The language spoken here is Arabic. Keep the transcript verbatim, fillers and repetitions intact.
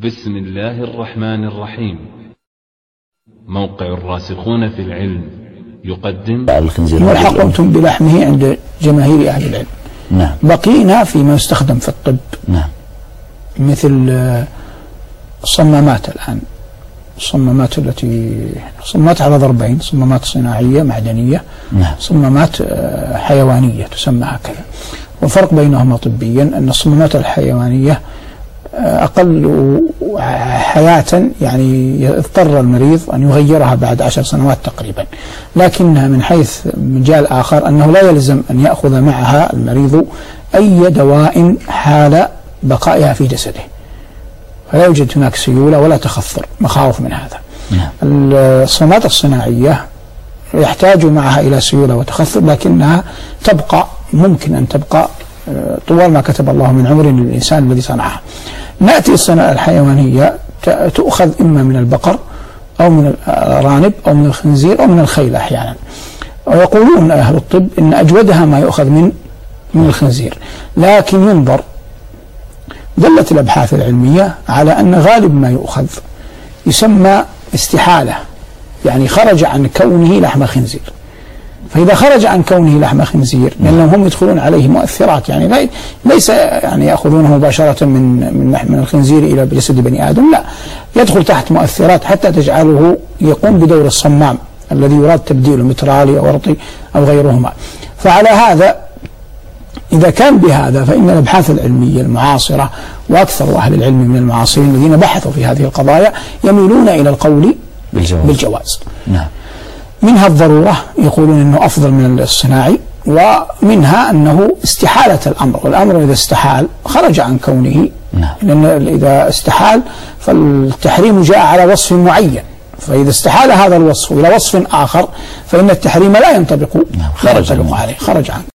بسم الله الرحمن الرحيم. موقع الراسخون في العلم يقدم والحقنتم بلحمه عند جماهير أهل العلم. نعم. بقينا فيما يستخدم في الطب. نعم. مثل الصمامات الآن، الصمامات التي صمامات على ضربين، صمامات صناعية معدنية. نعم. صمامات حيوانية تسمى هكذا. والفرق بينهما طبيا أن الصمامات الحيوانية أقل حياة، يعني يضطر المريض أن يغيرها بعد عشر سنوات تقريبا، لكنها من حيث مجال آخر أنه لا يلزم أن يأخذ معها المريض أي دواء حال بقائها في جسده، فلا يوجد هناك سيولة ولا تخثر مخاوف من هذا. الصمامات الصناعية يحتاج معها إلى سيولة وتخثر، لكنها تبقى، ممكن أن تبقى طوال ما كتب الله من عمر للإنسان الذي صنعها. نأتي الصناعة الحيوانية تؤخذ إما من البقر أو من الأرانب أو من الخنزير أو من الخيل أحيانا، ويقولون أهل الطب إن أجودها ما يؤخذ من من الخنزير، لكن ينظر. دلت الأبحاث العلمية على أن غالب ما يؤخذ يسمى استحالة، يعني خرج عن كونه لحم خنزير. فإذا خرج عن كونه لحم خنزير، لأنهم هم يدخلون عليه مؤثرات، يعني ليس يعني يأخذونه مباشرة من من من الخنزير إلى جسد بني آدم، لا، يدخل تحت مؤثرات حتى تجعله يقوم بدور الصمام الذي يراد تبديله، مترالي أو ورطي أو غيرهما. فعلى هذا إذا كان بهذا، فإن الأبحاث العلمية المعاصرة وأكثر أهل العلم من المعاصرين الذين بحثوا في هذه القضايا يميلون إلى القول بالجواز, بالجواز. نعم. منها الضرورة، يقولون أنه أفضل من الصناعي، ومنها أنه استحالة الأمر، والأمر إذا استحال خرج عن كونه. نعم. لأن إذا استحال فالتحريم جاء على وصف معين، فإذا استحال هذا الوصف إلى وصف آخر فإن التحريم لا ينطبق. نعم. خرج عنه. عليه خرج عنه.